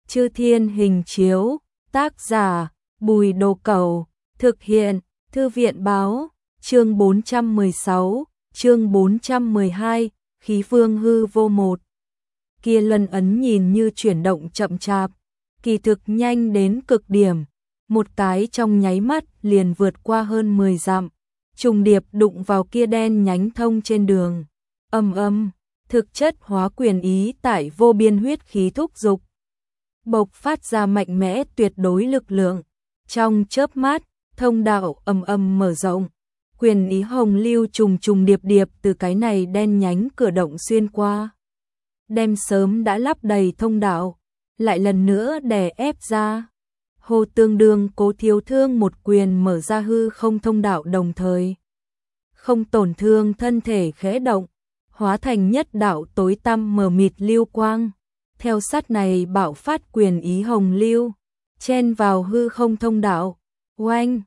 Chư Thiên Hình Chiếu, tác giả, Bùi Đồ Cẩu, thực hiện, Thư viện báo, chương 416, chương 412, khí vương hư vô một. Kia luân ấn nhìn như chuyển động chậm chạp, kỳ thực nhanh đến cực điểm, một cái trong nháy mắt liền vượt qua hơn 10 dặm, trùng điệp đụng vào kia đen nhánh thông trên đường. Thực chất hóa quyền ý tại vô biên huyết khí thúc dục, bộc phát ra mạnh mẽ tuyệt đối lực lượng. Trong chớp mắt, thông đạo mở rộng, quyền ý hồng lưu trùng trùng điệp điệp từ cái này đen nhánh cửa động xuyên qua, đem sớm đã lắp đầy thông đạo lại lần nữa đè ép ra. Hồ tương đương Cố Thiếu Thương một quyền mở ra hư không thông đạo, đồng thời không tổn thương thân thể khẽ động, hóa thành nhất đạo tối tăm mờ mịt lưu quang. Theo sát này bạo phát quyền ý hồng lưu, chen vào hư không thông đạo. Oanh,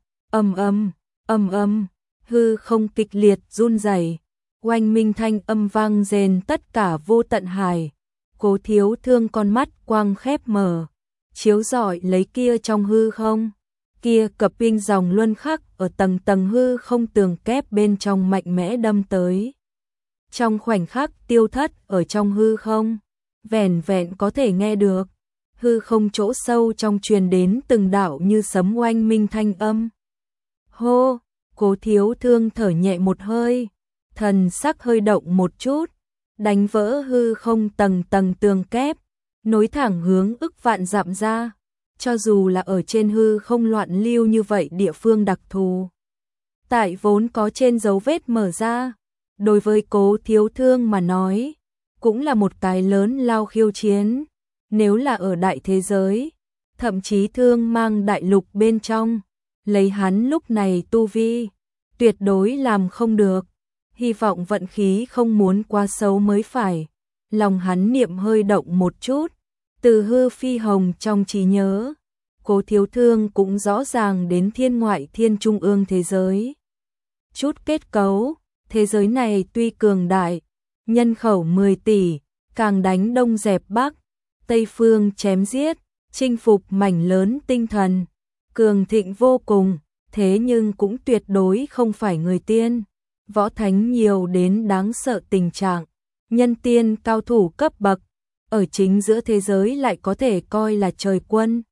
hư không kịch liệt run rẩy, oanh minh thanh âm vang rền tất cả vô tận hải. Cố Thiếu Thương con mắt quang khép mở, chiếu rọi lấy kia trong hư không, kia cặp pinh dòng luân khắc ở tầng tầng hư không tường kép bên trong mạnh mẽ đâm tới. Trong khoảnh khắc tiêu thất ở trong hư không, vẻn vẹn có thể nghe được hư không chỗ sâu trong truyền đến từng đạo như sấm oanh minh thanh âm. Hô, Cố Thiếu Thương thở nhẹ một hơi, thần sắc hơi động một chút, đánh vỡ hư không tầng tầng tường kép, nối thẳng hướng ức vạn dặm ra. Cho dù là ở trên hư không loạn lưu như vậy địa phương đặc thù, tại vốn có trên dấu vết mở ra, đối với Cố Thiếu Thương mà nói, cũng là một cái lớn lao khiêu chiến. Nếu là ở đại thế giới, thậm chí thương mang đại lục bên trong, lấy hắn lúc này tu vi, tuyệt đối làm không được. Hy vọng vận khí không muốn quá xấu mới phải. Lòng hắn niệm hơi động một chút, từ hư phi hồng trong trí nhớ, Cố Thiếu Thương cũng rõ ràng đến thiên ngoại thiên trung ương thế giới. Chút kết cấu, thế giới này tuy cường đại, nhân khẩu 10 tỷ, càng đánh đông dẹp bắc, tây phương chém giết, chinh phục mảnh lớn tinh thần, cường thịnh vô cùng, thế nhưng cũng tuyệt đối không phải người tiên, võ thánh nhiều đến đáng sợ tình trạng, nhân tiên cao thủ cấp bậc, ở chính giữa thế giới lại có thể coi là trời quân,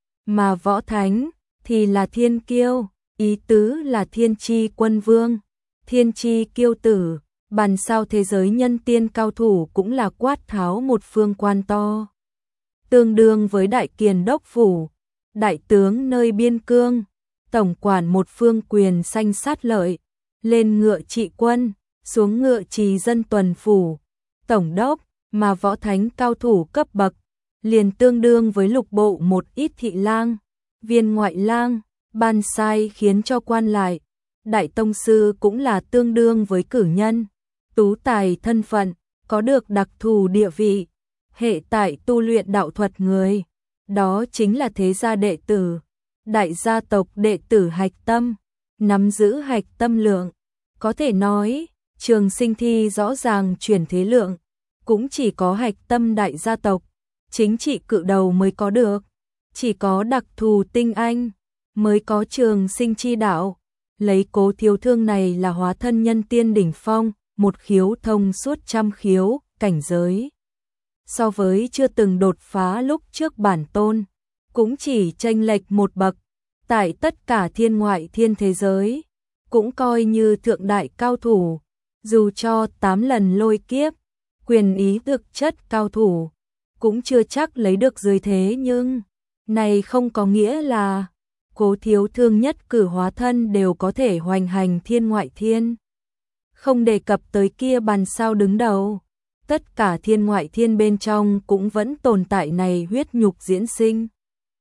mà võ thánh thì là thiên kiêu, ý tứ là thiên chi quân vương, thiên chi kiêu tử. Bàn sao thế giới nhân tiên cao thủ cũng là quát tháo một phương quan to, tương đương với đại kiền đốc phủ, đại tướng nơi biên cương, tổng quản một phương quyền sanh sát lợi, lên ngựa trị quân, xuống ngựa trì dân tuần phủ, tổng đốc, mà võ thánh cao thủ cấp bậc, liền tương đương với lục bộ một ít thị lang, viên ngoại lang, ban sai khiến cho quan lại, đại tông sư cũng là tương đương với cử nhân. Tú tài thân phận, có được đặc thù địa vị, hệ tại tu luyện đạo thuật người, đó chính là thế gia đệ tử, đại gia tộc đệ tử hạch tâm, nắm giữ hạch tâm lượng. Có thể nói, Trường Sinh Thi rõ ràng chuyển thế lượng, cũng chỉ có hạch tâm đại gia tộc, chính trị cự đầu mới có được, chỉ có đặc thù tinh anh, mới có Trường Sinh chi đạo. Lấy Cố Thiếu Thương này là hóa thân nhân tiên đỉnh phong, một khiếu thông suốt trăm khiếu, cảnh giới. So với chưa từng đột phá lúc trước bản tôn, cũng chỉ chênh lệch một bậc, tại tất cả thiên ngoại thiên thế giới, cũng coi như thượng đại cao thủ, dù cho 8 lần lôi kiếp, quyền ý thực chất cao thủ, cũng chưa chắc lấy được dưới thế, nhưng này không có nghĩa là Cố Thiếu Thương nhất cử hóa thân đều có thể hoành hành thiên ngoại thiên. Không đề cập tới kia bàn sao đứng đầu, tất cả thiên ngoại thiên bên trong cũng vẫn tồn tại này huyết nhục diễn sinh.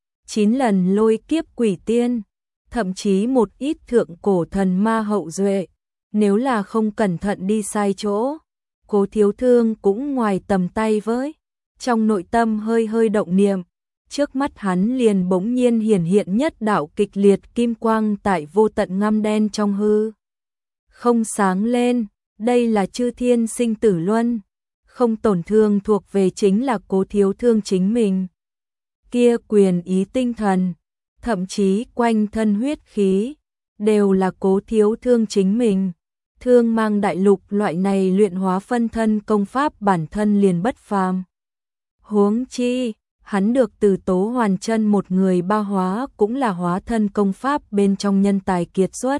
9 lần lôi kiếp quỷ tiên, thậm chí một ít thượng cổ thần ma hậu duệ, nếu là không cẩn thận đi sai chỗ, Cố Thiếu Thương cũng ngoài tầm tay với. Trong nội tâm hơi hơi động niệm, trước mắt hắn liền bỗng nhiên hiển hiện nhất đạo kịch liệt kim quang tại vô tận ngăm đen trong hư không sáng lên. Đây là chư thiên sinh tử luân, không tổn thương thuộc về chính là Cố Thiếu Thương chính mình. kia quyền ý tinh thần, thậm chí quanh thân huyết khí, đều là Cố Thiếu Thương chính mình. Thương Mang Đại Lục loại này luyện hóa phân thân công pháp bản thân liền bất phàm. Huống chi, hắn được từ Tố Hoàn Chân một người ba hóa cũng là hóa thân công pháp bên trong nhân tài kiệt xuất.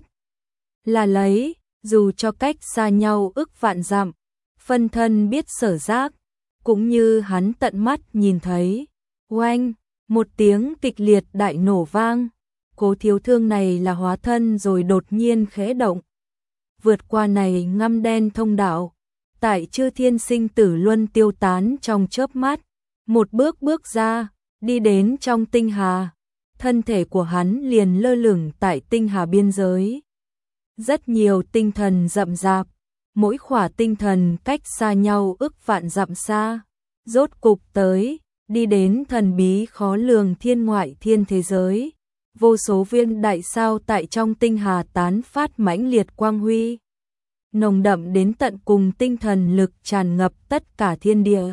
Là lấy, dù cho cách xa nhau ức vạn dặm, phân thân biết sở giác, cũng như hắn tận mắt nhìn thấy. Oanh, một tiếng kịch liệt đại nổ vang, Cố Thiếu Thương này là hóa thân rồi đột nhiên khẽ động. Vượt qua này ngăm đen thông đạo, tại chư thiên sinh tử luân tiêu tán trong chớp mắt, một bước bước ra, đi đến trong tinh hà, thân thể của hắn liền lơ lửng tại tinh hà biên giới. Rất nhiều tinh thần rậm rạp, mỗi khỏa tinh thần cách xa nhau ức vạn dặm xa, rốt cục tới, đi đến thần bí khó lường thiên ngoại thiên thế giới. Vô số viên đại sao tại trong tinh hà tán phát mãnh liệt quang huy, nồng đậm đến tận cùng tinh thần lực tràn ngập tất cả thiên địa.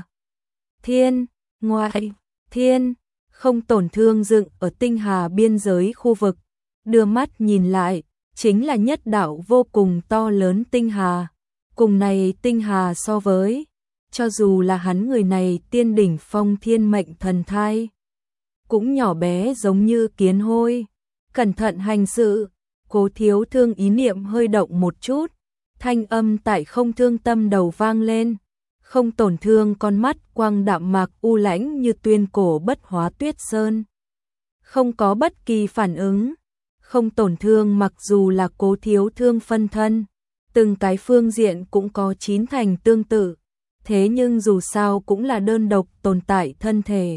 Thiên, ngoại, thiên, không tổn thương dựng ở tinh hà biên giới khu vực, đưa mắt nhìn lại, chính là nhất đạo vô cùng to lớn tinh hà. Cùng này tinh hà so với, cho dù là hắn người này tiên đỉnh phong thiên mệnh thần thai, cũng nhỏ bé giống như kiến hôi. Cẩn thận hành sự, Cố Thiếu Thương ý niệm hơi động một chút, thanh âm tại không thương tâm đầu vang lên, không tổn thương con mắt quang đạm mạc u lãnh như tuyên cổ bất hóa tuyết sơn. Không có bất kỳ phản ứng, không tổn thương mặc dù là Cố Thiếu Thương phân thân, từng cái phương diện cũng có chín thành tương tự, thế nhưng dù sao cũng là đơn độc tồn tại thân thể.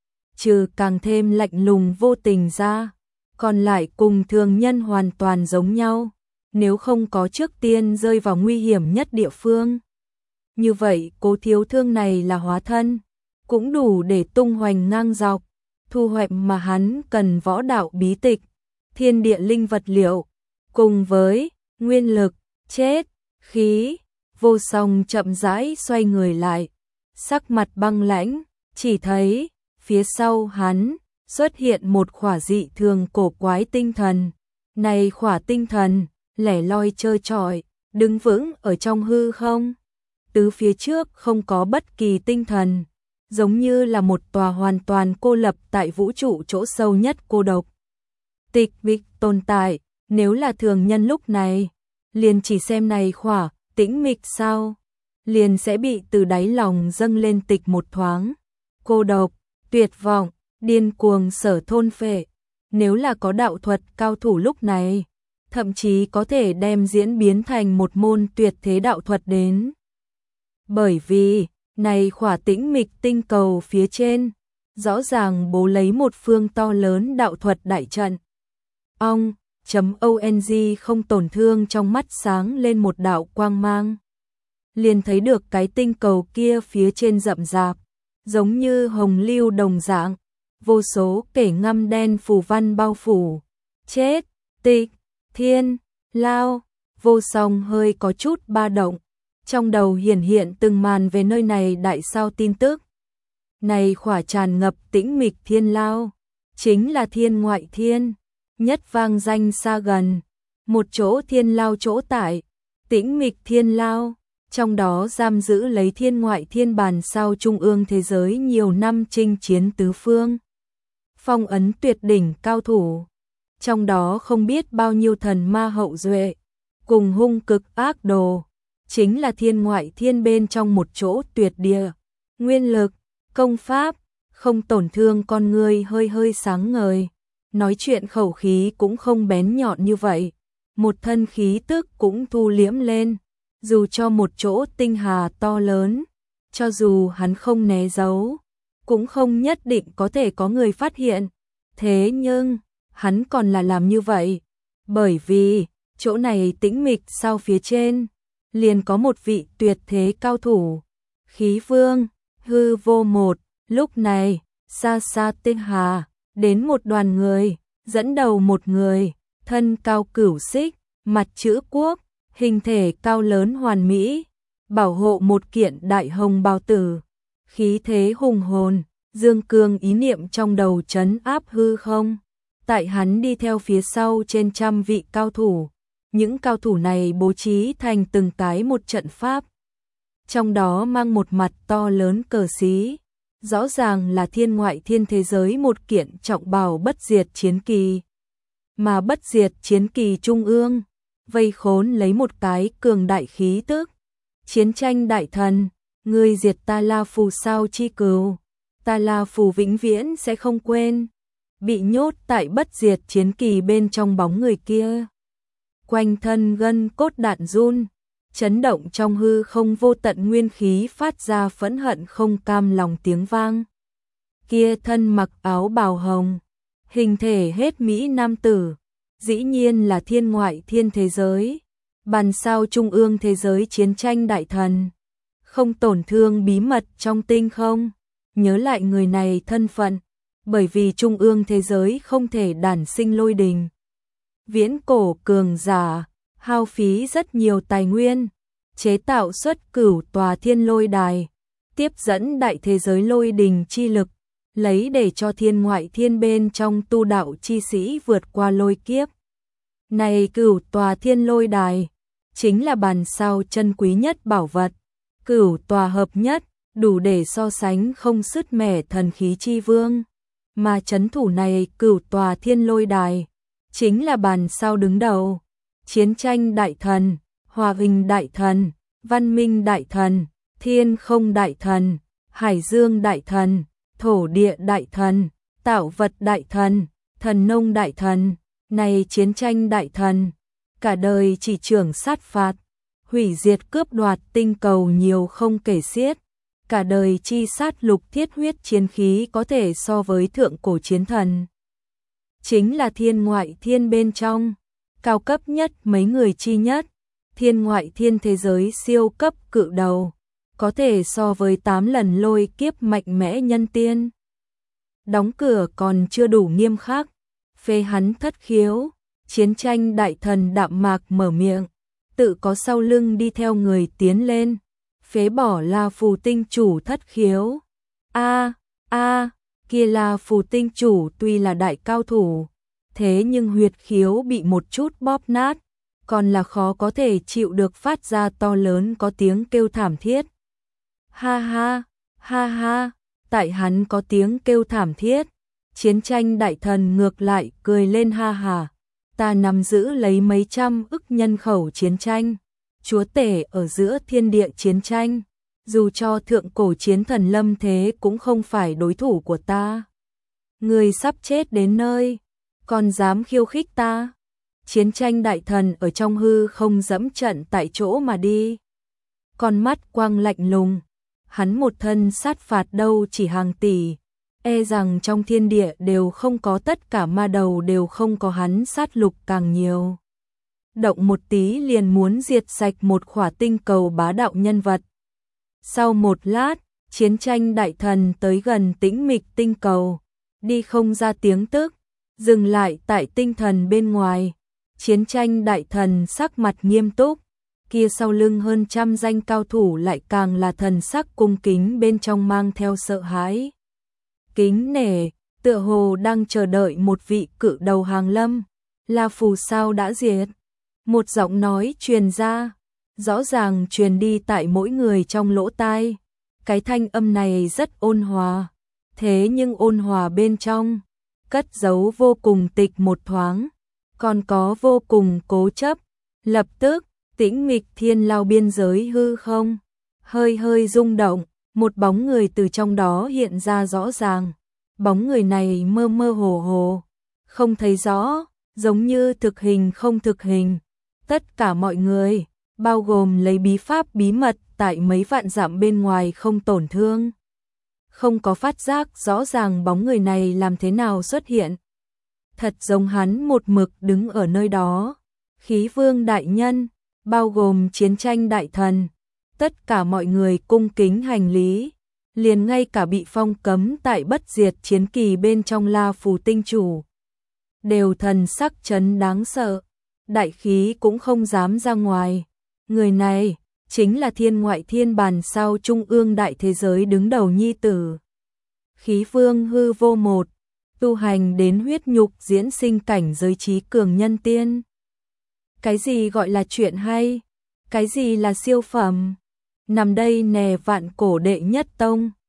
Trừ càng thêm lạnh lùng vô tình ra, còn lại cùng thường nhân hoàn toàn giống nhau, nếu không có trước tiên rơi vào nguy hiểm nhất địa phương. Như vậy Cố Thiếu Thương này là hóa thân, cũng đủ để tung hoành ngang dọc, thu hoạch mà hắn cần võ đạo bí tịch, thiên địa linh vật liệu, cùng với nguyên lực, chết, khí. Vô Song chậm rãi xoay người lại, sắc mặt băng lãnh, chỉ thấy phía sau hắn xuất hiện một khỏa dị thường cổ quái tinh thần. Này khỏa tinh thần lẻ loi trơ trọi, đứng vững ở trong hư không. Tứ phía trước không có bất kỳ tinh thần, giống như là một tòa hoàn toàn cô lập tại vũ trụ chỗ sâu nhất cô độc. Tịch mịch tồn tại, nếu là thường nhân lúc này, liền chỉ xem này khỏa tĩnh mịch sao, liền sẽ bị từ đáy lòng dâng lên tịch một thoáng. Cô độc, tuyệt vọng, điên cuồng sở thôn phệ. Nếu là có đạo thuật cao thủ lúc này, thậm chí có thể đem diễn biến thành một môn tuyệt thế đạo thuật đến. Bởi vì, này khỏa tĩnh mịch tinh cầu phía trên, rõ ràng bố lấy một phương to lớn đạo thuật đại trận. Ong, .ong không tổn thương trong mắt sáng lên một đạo quang mang. Liền thấy được cái tinh cầu kia phía trên rậm rạp, giống như hồng lưu đồng dạng, vô số kẻ ngăm đen phù văn bao phủ. Chết, tịch, thiên, lao. Vô Song hơi có chút ba động, trong đầu hiển hiện từng màn về nơi này đại sao tin tức. Này khỏa tràn ngập tĩnh mịch thiên lao, chính là thiên ngoại thiên, nhất vang danh xa gần, một chỗ thiên lao chỗ tại, tĩnh mịch thiên lao, trong đó giam giữ lấy thiên ngoại thiên bàn sao trung ương thế giới nhiều năm chinh chiến tứ phương. Phong ấn tuyệt đỉnh cao thủ, trong đó không biết bao nhiêu thần ma hậu duệ, cùng hung cực ác đồ, chính là thiên ngoại thiên bên trong một chỗ tuyệt địa. Nguyên lực, công pháp, không tổn thương con người hơi hơi sáng ngời, nói chuyện khẩu khí cũng không bén nhọn như vậy, một thân khí tức cũng thu liễm lên, dù cho một chỗ tinh hà to lớn, cho dù hắn không né giấu, cũng không nhất định có thể có người phát hiện. Thế nhưng, hắn còn là làm như vậy, bởi vì, chỗ này tĩnh mịch sao phía trên, liền có một vị tuyệt thế cao thủ, khí vương, hư vô một. Lúc này, xa xa tinh hà, đến một đoàn người, dẫn đầu một người, thân cao cửu xích, mặt chữ quốc, hình thể cao lớn hoàn mỹ, bảo hộ một kiện đại hồng bào tử, khí thế hùng hồn, Dương Cương ý niệm trong đầu trấn áp hư không. Tại hắn đi theo phía sau trên trăm vị cao thủ. Những cao thủ này bố trí thành từng cái một trận pháp. Trong đó mang một mặt to lớn cờ xí. Rõ ràng là thiên ngoại thiên thế giới một kiện trọng bào bất diệt chiến kỳ. Mà bất diệt chiến kỳ trung ương, vây khốn lấy một cái cường đại khí tức. Chiến tranh đại thần, ngươi diệt ta La Phù sao chi cừu, ta La Phù vĩnh viễn sẽ không quên. Bị nhốt tại bất diệt chiến kỳ bên trong bóng người kia. Quanh thân gân cốt đạn run, chấn động trong hư không vô tận nguyên khí phát ra phẫn hận không cam lòng tiếng vang. Kia thân mặc áo bào hồng, hình thể hết mỹ nam tử, dĩ nhiên là thiên ngoại thiên thế giới, bàn sao trung ương thế giới chiến tranh đại thần, không tổn thương bí mật trong tinh không. Nhớ lại người này thân phận, bởi vì trung ương thế giới không thể đản sinh lôi đình. Viễn cổ cường giả, hao phí rất nhiều tài nguyên, chế tạo xuất cửu tòa thiên lôi đài, tiếp dẫn đại thế giới lôi đình chi lực, lấy để cho thiên ngoại thiên bên trong tu đạo chi sĩ vượt qua lôi kiếp. Này cửu tòa thiên lôi đài, chính là bàn sao chân quý nhất bảo vật, cửu tòa hợp nhất, đủ để so sánh không sứt mẻ thần khí chi vương. Mà chấn thủ này cửu tòa thiên lôi đài, chính là bàn sao đứng đầu, chiến tranh đại thần, hòa bình đại thần, văn minh đại thần, thiên không đại thần, hải dương đại thần, thổ địa đại thần, tạo vật đại thần, thần nông đại thần. Này chiến tranh đại thần, cả đời chỉ trưởng sát phạt, hủy diệt cướp đoạt tinh cầu nhiều không kể xiết. Cả đời chi sát lục thiết huyết chiến khí có thể so với thượng cổ chiến thần. Chính là thiên ngoại thiên bên trong, cao cấp nhất mấy người chi nhất, thiên ngoại thiên thế giới siêu cấp cự đầu, có thể so với 8 lần lôi kiếp mạnh mẽ nhân tiên. Đóng cửa còn chưa đủ nghiêm khắc, phê hắn thất khiếu, chiến tranh đại thần đạm mạc mở miệng, tự có sau lưng đi theo người tiến lên. Phế bỏ La Phù tinh chủ thất khiếu. Kia La Phù tinh chủ tuy là đại cao thủ, thế nhưng huyệt khiếu bị một chút bóp nát, còn là khó có thể chịu được phát ra to lớn có tiếng kêu thảm thiết. Ha ha, tại hắn có tiếng kêu thảm thiết, chiến tranh đại thần ngược lại cười lên ha ha. Ta nắm giữ lấy mấy trăm ức nhân khẩu chiến tranh, chúa tể ở giữa thiên địa chiến tranh, dù cho thượng cổ chiến thần lâm thế cũng không phải đối thủ của ta. Người sắp chết đến nơi, còn dám khiêu khích ta. Chiến tranh đại thần ở trong hư không dẫm trận tại chỗ mà đi. Con mắt quang lạnh lùng, hắn một thân sát phạt đâu chỉ hàng tỷ, e rằng trong thiên địa đều không có, tất cả ma đầu đều không có hắn sát lục càng nhiều. Động một tí liền muốn diệt sạch một khỏa tinh cầu bá đạo nhân vật. Sau một lát, chiến tranh đại thần tới gần tĩnh mịch tinh cầu, đi không ra tiếng tức, dừng lại tại tinh thần bên ngoài. Chiến tranh đại thần sắc mặt nghiêm túc, kia sau lưng hơn trăm danh cao thủ lại càng là thần sắc cung kính, bên trong mang theo sợ hãi. Kính nể, tựa hồ đang chờ đợi một vị cự đầu hàng lâm. La Phù sao đã diệt? Một giọng nói truyền ra, rõ ràng truyền đi tại mỗi người trong lỗ tai. Cái thanh âm này rất ôn hòa, thế nhưng ôn hòa bên trong cất giấu vô cùng tịch một thoáng, còn có vô cùng cố chấp. Lập tức, tĩnh mịch thiên lao biên giới hư không hơi hơi rung động, một bóng người từ trong đó hiện ra rõ ràng. Bóng người này mơ mơ hồ hồ, không thấy rõ, giống như thực hình không thực hình. Tất cả mọi người, bao gồm lấy bí pháp bí mật tại mấy vạn dặm bên ngoài không tổn thương, không có phát giác rõ ràng bóng người này làm thế nào xuất hiện. Thật giống hắn một mực đứng ở nơi đó. Khí vương đại nhân, bao gồm chiến tranh đại thần, tất cả mọi người cung kính hành lý, liền ngay cả bị phong cấm tại bất diệt chiến kỳ bên trong La Phù tinh chủ, đều thần sắc chấn đáng sợ, đại khí cũng không dám ra ngoài. Người này chính là thiên ngoại thiên bàn sao trung ương đại thế giới đứng đầu nhi tử. khí vương hư vô một, tu hành đến huyết nhục diễn sinh cảnh giới trí cường nhân tiên. Cái gì gọi là chuyện hay? Cái gì là siêu phẩm? Nằm đây nè vạn cổ đệ nhất tông.